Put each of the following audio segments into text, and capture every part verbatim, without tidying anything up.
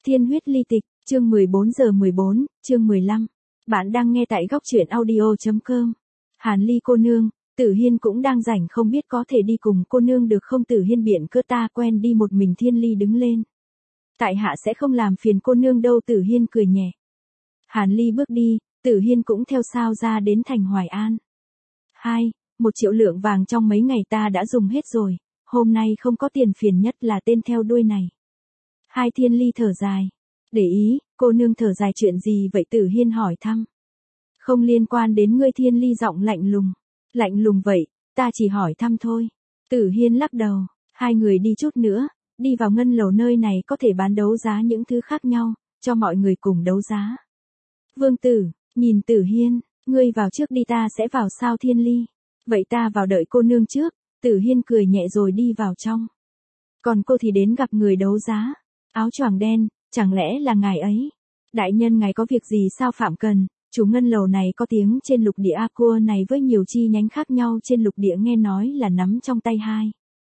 Thiên huyết ly tịch, chương mười bốn giờ mười bốn, chương mười lăm. Bạn đang nghe tại góc truyện audio chấm com. Hàn Ly cô nương, Tử Hiên cũng đang rảnh không biết có thể đi cùng cô nương được không? Tử Hiên biện cơ ta quen đi một mình. Thiên Ly đứng lên. Tại hạ sẽ không làm phiền cô nương đâu. Tử Hiên cười nhẹ. Hàn Ly bước đi, Tử Hiên cũng theo sau ra đến thành Hoài An. Hai, một triệu lượng vàng trong mấy ngày ta đã dùng hết rồi, hôm nay không có tiền, phiền nhất là tên theo đuôi này. Hai. Thiên Ly thở dài. Để ý, cô nương thở dài chuyện gì vậy? Tử Hiên hỏi thăm. Không liên quan đến ngươi. Thiên Ly giọng lạnh lùng. Lạnh lùng vậy, ta chỉ hỏi thăm thôi. Tử Hiên lắc đầu. Hai người đi chút nữa, đi vào ngân lầu. Nơi này có thể bán đấu giá những thứ khác nhau, cho mọi người cùng đấu giá. Vương Tử, nhìn Tử Hiên, ngươi vào trước đi, ta sẽ vào sau. Thiên Ly. Vậy ta vào đợi cô nương trước. Tử Hiên cười nhẹ rồi đi vào trong. Còn cô thì đến gặp người đấu giá. Áo choàng đen, chẳng lẽ là ngài ấy? Đại nhân ngài có việc gì sao? Phạm Cần, chủ ngân lầu này có tiếng trên lục địa. A cua này với nhiều chi nhánh khác nhau trên lục địa nghe nói là nắm trong tay hai.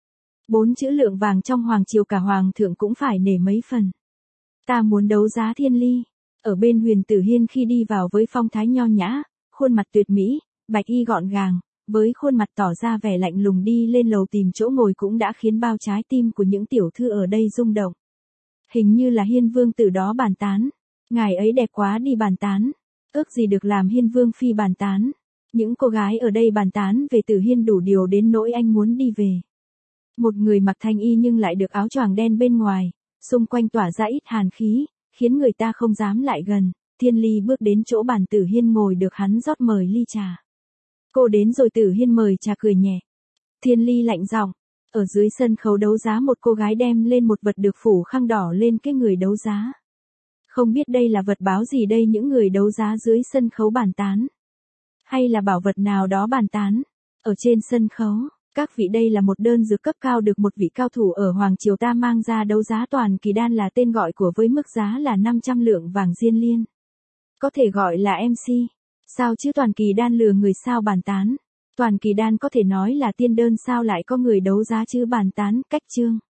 Bốn chữ lượng vàng trong hoàng triều, cả hoàng thượng cũng phải nể mấy phần. Ta muốn đấu giá. Thiên Ly. Ở bên Huyền Tử Hiên khi đi vào với phong thái nho nhã, khuôn mặt tuyệt mỹ, bạch y gọn gàng, với khuôn mặt tỏ ra vẻ lạnh lùng đi lên lầu tìm chỗ ngồi cũng đã khiến bao trái tim của những tiểu thư ở đây rung động. Hình như là Hiên Vương Tử đó bàn tán. Ngài ấy đẹp quá đi bàn tán. Ước gì được làm Hiên Vương Phi bàn tán. Những cô gái ở đây bàn tán về Tử Hiên đủ điều đến nỗi anh muốn đi về. Một người mặc thanh y nhưng lại được áo choàng đen bên ngoài, xung quanh tỏa ra ít hàn khí, khiến người ta không dám lại gần. Thiên Ly bước đến chỗ bàn Tử Hiên ngồi, được hắn rót mời ly trà. Cô đến rồi? Tử Hiên mời trà cười nhẹ. Thiên Ly lạnh giọng. Ở dưới sân khấu đấu giá, một cô gái đem lên một vật được phủ khăn đỏ lên cái người đấu giá. Không biết đây là vật báo gì đây? Những người đấu giá dưới sân khấu bàn tán. Hay là bảo vật nào đó bàn tán? Ở trên sân khấu, các vị, đây là một đơn dược cấp cao được một vị cao thủ ở Hoàng Triều ta mang ra đấu giá. Toàn kỳ đan là tên gọi của, với mức giá là năm trăm lượng vàng diên liên. Có thể gọi là em xê. Sao chứ? Toàn kỳ đan lừa người sao? Bàn tán. Toàn kỳ đan có thể nói là tiên đơn, sao lại có người đấu giá chứ? Bàn tán. Cách chương.